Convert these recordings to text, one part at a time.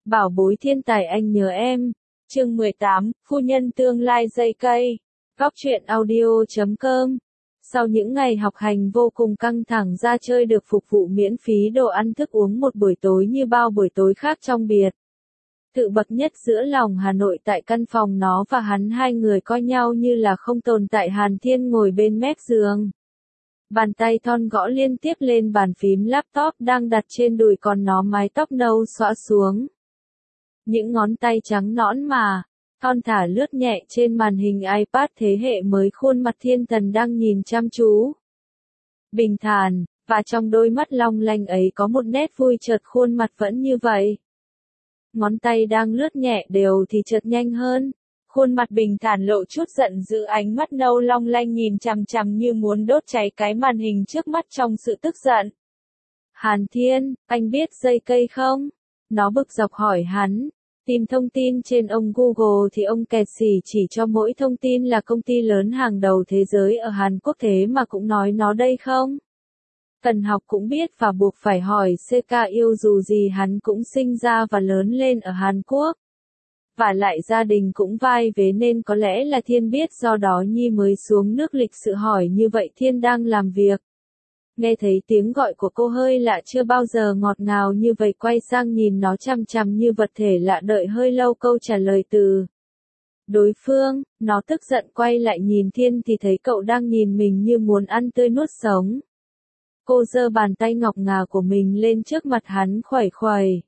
Bảo bối thiên tài anh nhớ em. Chương 18, phu nhân tương lai dây cây. Góc truyện audio.com. Sau những ngày học hành vô cùng căng thẳng, ra chơi được phục vụ miễn phí đồ ăn thức uống một buổi tối như bao buổi tối khác trong biệt thự bậc nhất giữa lòng Hà Nội. Tại căn phòng nó và hắn, hai người coi nhau như là không tồn tại. Hàn Thiên ngồi bên mép giường, bàn tay thon gõ liên tiếp lên bàn phím laptop đang đặt trên đùi, còn nó mái tóc nâu xõa xuống. Những ngón tay trắng nõn mà thon thả lướt nhẹ trên màn hình iPad thế hệ mới. Khuôn mặt thiên thần đang nhìn chăm chú, bình thản, và trong đôi mắt long lanh ấy có một nét vui chợt. Khuôn mặt vẫn như vậy, ngón tay đang lướt nhẹ đều thì chợt nhanh hơn. Khuôn mặt bình thản lộ chút giận dữ, ánh mắt nâu long lanh nhìn chằm chằm như muốn đốt cháy cái màn hình trước mắt trong sự tức giận. Hàn Thiên, anh biết dây cây không? Nó bực dọc hỏi hắn. Tìm thông tin trên ông Google thì ông kẹt xỉ chỉ cho mỗi thông tin là công ty lớn hàng đầu thế giới ở Hàn Quốc, thế mà cũng nói nó đây không? Cần học cũng biết và buộc phải hỏi CK yêu, dù gì hắn cũng sinh ra và lớn lên ở Hàn Quốc. Và lại gia đình cũng vai vế nên có lẽ là Thiên biết, do đó Nhi mới xuống nước lịch sự hỏi như vậy. Thiên đang làm việc, nghe thấy tiếng gọi của cô hơi lạ, chưa bao giờ ngọt ngào như vậy, quay sang nhìn nó chằm chằm như vật thể lạ, đợi hơi lâu câu trả lời từ đối phương. Nó tức giận quay lại nhìn Thiên thì thấy cậu đang nhìn mình như muốn ăn tươi nuốt sống. Cô giơ bàn tay ngọc ngà của mình lên trước mặt hắn khuẩy khuẩy.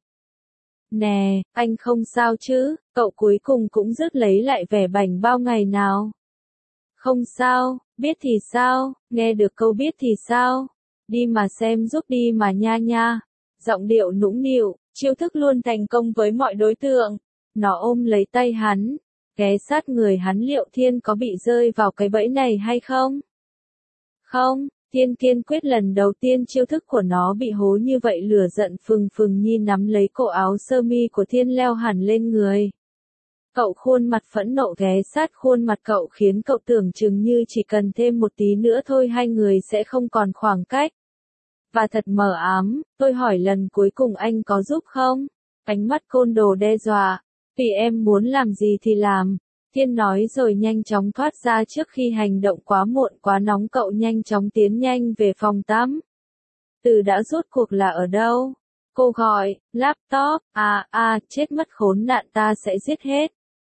Nè, anh không sao chứ? Cậu cuối cùng cũng rước lấy lại vẻ bảnh bao ngày nào. Không sao, biết thì sao? Nghe được câu biết thì sao? Đi mà xem giúp đi mà nha nha. Giọng điệu nũng nịu, chiêu thức luôn thành công với mọi đối tượng. Nó ôm lấy tay hắn, ghé sát người hắn. Liệu Thiên có bị rơi vào cái bẫy này hay không? Không. Thiên kiên quyết. Lần đầu tiên chiêu thức của nó bị hố như vậy, lửa giận phừng phừng. Nhi nắm lấy cổ áo sơ mi của Thiên leo hẳn lên người cậu, khuôn mặt phẫn nộ ghé sát khuôn mặt cậu, khiến cậu tưởng chừng như chỉ cần thêm một tí nữa thôi hai người sẽ không còn khoảng cách. Và thật mờ ám. Tôi hỏi lần cuối cùng anh có giúp không? Ánh mắt côn đồ đe dọa. Vì em muốn làm gì thì làm. Thiên nói rồi nhanh chóng thoát ra trước khi hành động quá muộn quá nóng. Cậu nhanh chóng tiến nhanh về phòng tắm. Từ đã rốt cuộc là ở đâu? Cô gọi. Laptop. Chết mất khốn nạn, ta sẽ giết hết.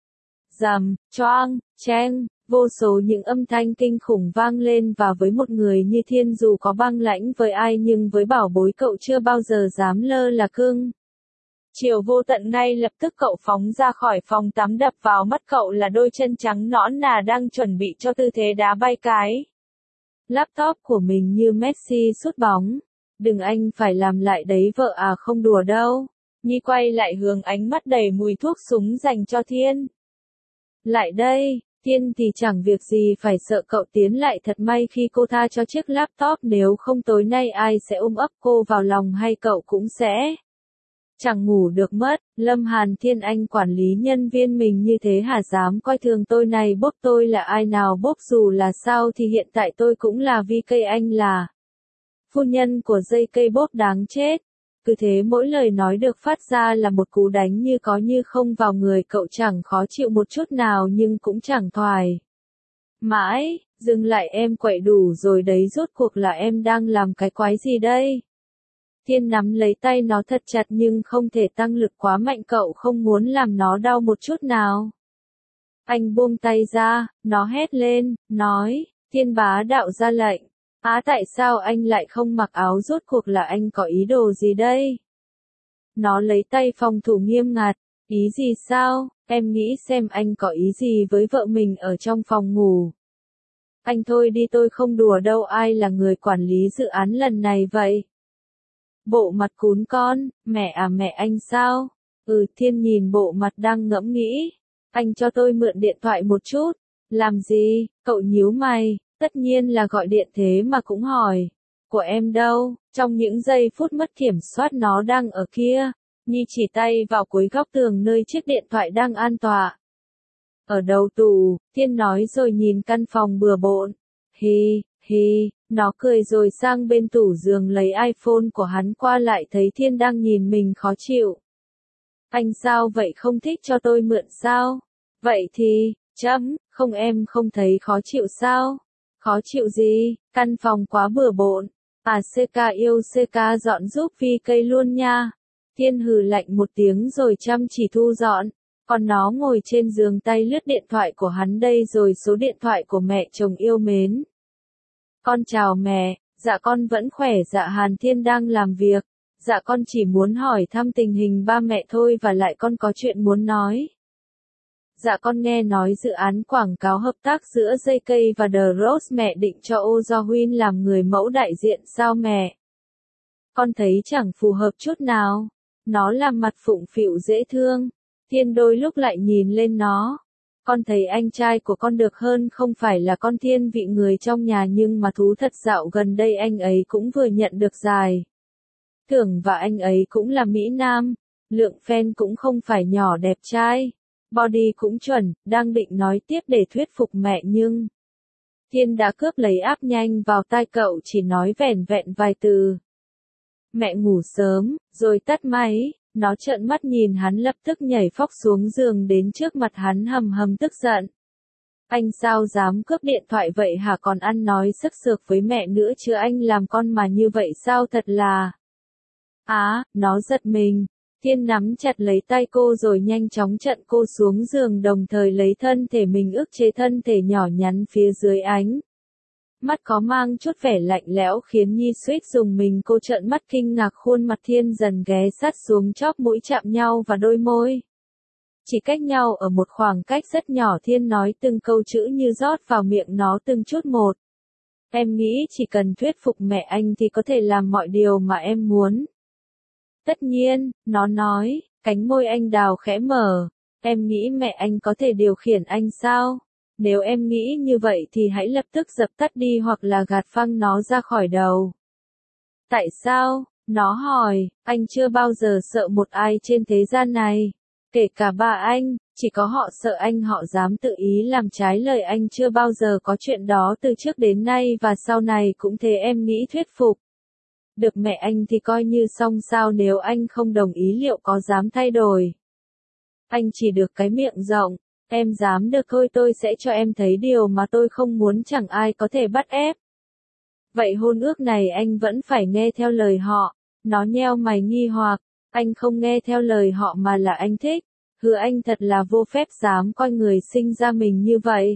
Rầm, choang, cheng, vô số những âm thanh kinh khủng vang lên, và với một người như Thiên, dù có băng lãnh với ai nhưng với bảo bối cậu chưa bao giờ dám lơ là cưng. Chiều vô tận, ngay lập tức cậu phóng ra khỏi phòng tắm, đập vào mắt cậu là đôi chân trắng nõn nà đang chuẩn bị cho tư thế đá bay cái laptop của mình như Messi sút bóng. Đừng, anh phải làm lại đấy vợ à, không đùa đâu. Nhi quay lại hướng ánh mắt đầy mùi thuốc súng dành cho Thiên. Lại đây. Thiên thì chẳng việc gì phải sợ cậu tiến lại. Thật may khi cô tha cho chiếc laptop, nếu không tối nay ai sẽ ôm ấp cô vào lòng, hay cậu cũng sẽ chẳng ngủ được mất. Lâm Hàn Thiên, anh quản lý nhân viên mình như thế hả? Dám coi thường tôi này. Bốp tôi là ai nào? Bốp dù là sao thì hiện tại tôi cũng là VK, anh là phu nhân của dây cây. Bốp đáng chết. Cứ thế mỗi lời nói được phát ra là một cú đánh như có như không vào người cậu, chẳng khó chịu một chút nào nhưng cũng chẳng thoải mái. Dừng lại, em quậy đủ rồi đấy, rốt cuộc là em đang làm cái quái gì đây? Thiên nắm lấy tay nó thật chặt nhưng không thể tăng lực quá mạnh, cậu không muốn làm nó đau một chút nào. Anh buông tay ra, nó hét lên, nói. Thiên bá đạo ra lệnh. Tại sao anh lại không mặc áo? Rốt cuộc là anh có ý đồ gì đây? Nó lấy tay phòng thủ nghiêm ngặt. Ý gì sao? Em nghĩ xem anh có ý gì với vợ mình ở trong phòng ngủ. Anh thôi đi, tôi không đùa đâu. Ai là người quản lý dự án lần này vậy? Bộ mặt cún con. Mẹ à, mẹ anh sao? Thiên nhìn bộ mặt đang ngẫm nghĩ. Anh cho tôi mượn điện thoại một chút. Làm gì? Cậu nhíu mày. Tất nhiên là gọi điện, thế mà cũng hỏi. Của em đâu? Trong những giây phút mất kiểm soát, nó đang ở kia. Nhi chỉ tay vào cuối góc tường nơi chiếc điện thoại đang an tọa. Ở đầu tủ. Thiên nói rồi nhìn căn phòng bừa bộn. Hi, nó cười rồi sang bên tủ giường lấy iPhone của hắn qua lại, thấy Thiên đang nhìn mình khó chịu. Anh sao vậy, không thích cho tôi mượn sao? Vậy thì, không em không thấy khó chịu sao? Khó chịu gì, căn phòng quá bừa bộn. À CK yêu CK dọn giúp Vi cây luôn nha. Thiên hừ lạnh một tiếng rồi chăm chỉ thu dọn. Còn nó ngồi trên giường tay lướt điện thoại của hắn đây rồi số điện thoại của mẹ chồng yêu mến. Con chào mẹ, dạ con vẫn khỏe, dạ Hàn Thiên đang làm việc. Dạ con chỉ muốn hỏi thăm tình hình ba mẹ thôi và lại con có chuyện muốn nói. Dạ con nghe nói dự án quảng cáo hợp tác giữa JK và The Rose mẹ định cho Oh Jo Hyun làm người mẫu đại diện sao mẹ? Con thấy chẳng phù hợp chút nào. Nó làm mặt phụng phịu dễ thương. Thiên đôi lúc lại nhìn lên nó. Con thấy anh trai của con được hơn, không phải là con thiên vị người trong nhà nhưng mà thú thật dạo gần đây anh ấy cũng vừa nhận được giải thưởng và anh ấy cũng là Mỹ Nam. Lượng fan cũng không phải nhỏ, đẹp trai. Body cũng chuẩn, đang định nói tiếp để thuyết phục mẹ nhưng Thiên đã cướp lấy áp nhanh vào tai cậu, chỉ nói vẻn vẹn vài từ. Mẹ ngủ sớm, rồi tắt máy. Nó trợn mắt nhìn hắn, lập tức nhảy phóc xuống giường đến trước mặt hắn hầm hầm tức giận. Anh sao dám cướp điện thoại vậy hả, còn ăn nói sức sược với mẹ nữa chứ, anh làm con mà như vậy sao, thật là... Nó giật mình. Thiên nắm chặt lấy tay cô rồi nhanh chóng chặn cô xuống giường, đồng thời lấy thân thể mình ức chế thân thể nhỏ nhắn phía dưới ánh mắt có mang chút vẻ lạnh lẽo khiến Nhi suýt dùng mình. Cô trợn mắt kinh ngạc, khuôn mặt Thiên dần ghé sát xuống, chóp mũi chạm nhau và đôi môi chỉ cách nhau ở một khoảng cách rất nhỏ. Thiên nói từng câu chữ như rót vào miệng nó từng chút một. Em nghĩ chỉ cần thuyết phục mẹ anh thì có thể làm mọi điều mà em muốn. Tất nhiên, nó nói, cánh môi anh đào khẽ mở. Em nghĩ mẹ anh có thể điều khiển anh sao? Nếu em nghĩ như vậy thì hãy lập tức dập tắt đi hoặc là gạt phăng nó ra khỏi đầu. Tại sao? Nó hỏi, anh chưa bao giờ sợ một ai trên thế gian này. Kể cả ba anh, chỉ có họ sợ anh, họ dám tự ý làm trái lời anh, chưa bao giờ có chuyện đó từ trước đến nay và sau này cũng thế. Em nghĩ thuyết phục được mẹ anh thì coi như xong sao, nếu anh không đồng ý liệu có dám thay đổi? Anh chỉ được cái miệng rộng, em dám được thôi, tôi sẽ cho em thấy điều mà tôi không muốn, chẳng ai có thể bắt ép. Vậy hôn ước này anh vẫn phải nghe theo lời họ. Nó nheo mày nghi hoặc, anh không nghe theo lời họ mà là anh thích. Hừ, anh thật là vô phép, dám coi người sinh ra mình như vậy.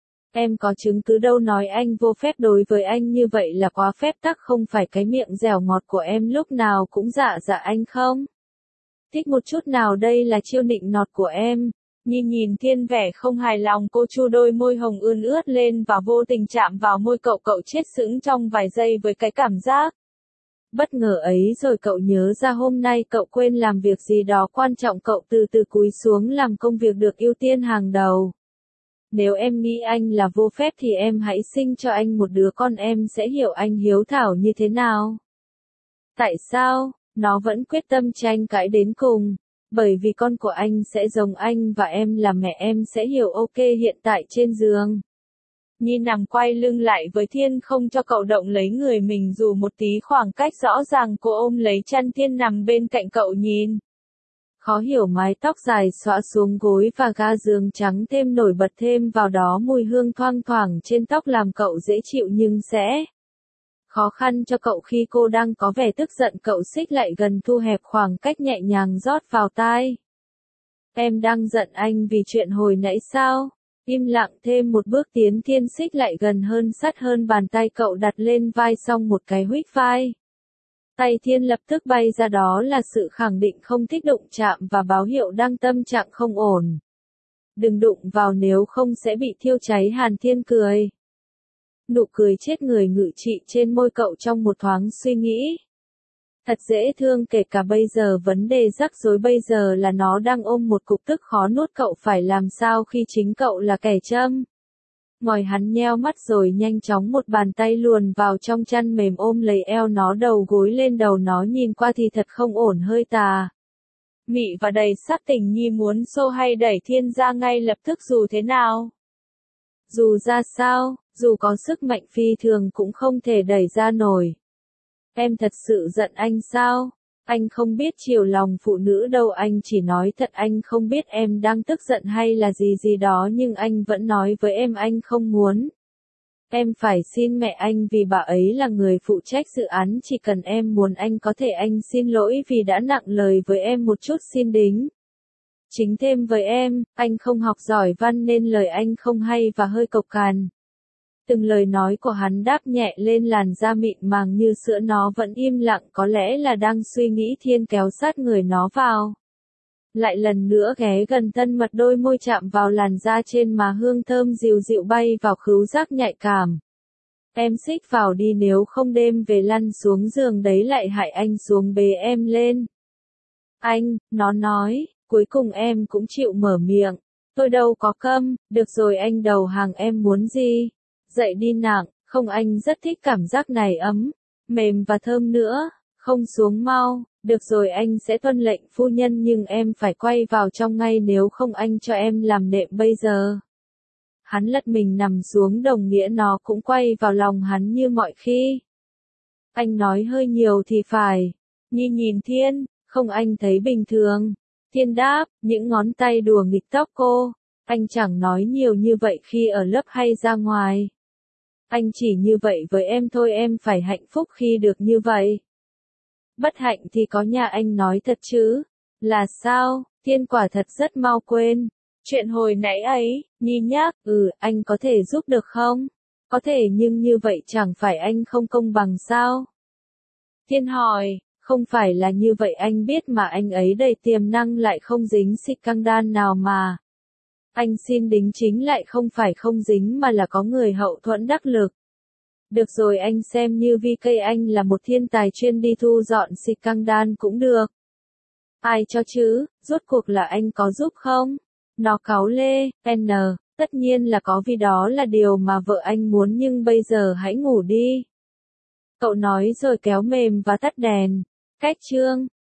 Em có chứng cứ đâu, nói anh vô phép đối với anh như vậy là quá phép tắc, không phải cái miệng dẻo ngọt của em lúc nào cũng dạ anh không? Thích một chút nào, đây là chiêu nịnh nọt của em. Nhìn Thiên vẻ không hài lòng, cô chu đôi môi hồng ươn ướt lên và vô tình chạm vào môi cậu. Cậu chết sững trong vài giây với cái cảm giác bất ngờ ấy, rồi cậu nhớ ra hôm nay cậu quên làm việc gì đó quan trọng. Cậu từ từ cúi xuống làm công việc được ưu tiên hàng đầu. Nếu em nghĩ anh là vô phép thì em hãy sinh cho anh một đứa con, em sẽ hiểu anh hiếu thảo như thế nào. Tại sao? Nó vẫn quyết tâm tranh cãi đến cùng. Bởi vì con của anh sẽ giống anh và em là mẹ em sẽ hiểu. Ok, hiện tại trên giường Nhi nằm quay lưng lại với Thiên, không cho cậu động lấy người mình dù một tí. Khoảng cách rõ ràng, cô ôm lấy chăn Thiên nằm bên cạnh cậu nhìn. Khó hiểu, mái tóc dài xõa xuống gối và ga giường trắng thêm nổi bật, thêm vào đó mùi hương thoang thoảng trên tóc làm cậu dễ chịu nhưng sẽ khó khăn cho cậu khi cô đang có vẻ tức giận. Cậu xích lại gần, thu hẹp khoảng cách, nhẹ nhàng rót vào tai. Em đang giận anh vì chuyện hồi nãy sao? Im lặng thêm một bước, tiến Thiên xích lại gần hơn, sát hơn, bàn tay cậu đặt lên vai, xong một cái huých vai. Tay Thiên lập tức bay ra, đó là sự khẳng định không thích đụng chạm và báo hiệu đang tâm trạng không ổn. Đừng đụng vào nếu không sẽ bị thiêu cháy. Hàn Thiên cười. Nụ cười chết người ngự trị trên môi cậu trong một thoáng suy nghĩ. Thật dễ thương, kể cả bây giờ vấn đề rắc rối bây giờ là nó đang ôm một cục tức khó nuốt. Cậu phải làm sao khi chính cậu là kẻ châm ngòi? Hắn nheo mắt rồi nhanh chóng một bàn tay luồn vào trong chăn mềm ôm lấy eo nó, đầu gối lên đầu nó, nhìn qua thì thật không ổn, hơi tà mị và đầy sắc tình. Nhi muốn xô hay đẩy Thiên ra ngay lập tức, dù thế nào, dù ra sao, dù có sức mạnh phi thường cũng không thể đẩy ra nổi. Em thật sự giận anh sao? Anh không biết chiều lòng phụ nữ đâu, anh chỉ nói thật, anh không biết em đang tức giận hay là gì gì đó, nhưng anh vẫn nói với em anh không muốn. Em phải xin mẹ anh vì bà ấy là người phụ trách dự án, chỉ cần em muốn anh có thể, anh xin lỗi vì đã nặng lời với em một chút, xin đính chính thêm với em, anh không học giỏi văn nên lời anh không hay và hơi cộc cằn. Từng lời nói của hắn đáp nhẹ lên làn da mịn màng như sữa, nó vẫn im lặng, có lẽ là đang suy nghĩ. Thiên kéo sát người nó vào. Lại lần nữa ghé gần thân mật, đôi môi chạm vào làn da trên má, hương thơm dịu dịu bay vào khứu giác nhạy cảm. Em xích vào đi, nếu không đêm về lăn xuống giường đấy lại hại anh, xuống bế em lên. Anh, nó nói, cuối cùng em cũng chịu mở miệng. Tôi đâu có câm, được rồi anh đầu hàng, em muốn gì? Dậy đi nặng, không, anh rất thích cảm giác này, ấm, mềm và thơm nữa, không xuống mau, được rồi anh sẽ tuân lệnh phu nhân, nhưng em phải quay vào trong ngay, nếu không anh cho em làm nệm bây giờ. Hắn lật mình nằm xuống, đồng nghĩa nó cũng quay vào lòng hắn như mọi khi. Anh nói hơi nhiều thì phải. Nhi nhìn Thiên, không anh thấy bình thường. Thiên đáp, những ngón tay đùa nghịch tóc cô. Anh chẳng nói nhiều như vậy khi ở lớp hay ra ngoài. Anh chỉ như vậy với em thôi, em phải hạnh phúc khi được như vậy. Bất hạnh thì có nhà, anh nói thật chứ. Là sao? Thiên quả thật rất mau quên. Chuyện hồi nãy ấy, Nhi nhắc, anh có thể giúp được không? Có thể, nhưng như vậy chẳng phải anh không công bằng sao? Thiên hỏi, không phải là như vậy, anh biết mà, anh ấy đầy tiềm năng, lại không dính xịt căng đan nào mà. Anh xin đính chính lại không phải không dính mà là có người hậu thuẫn đắc lực. Được rồi, anh xem như VK anh là một thiên tài chuyên đi thu dọn xịt căng đan cũng được. Ai cho chứ, rốt cuộc là anh có giúp không? Nó cáu lê, tất nhiên là có, vì đó là điều mà vợ anh muốn, nhưng bây giờ hãy ngủ đi. Cậu nói rồi kéo mềm và tắt đèn. Cách chương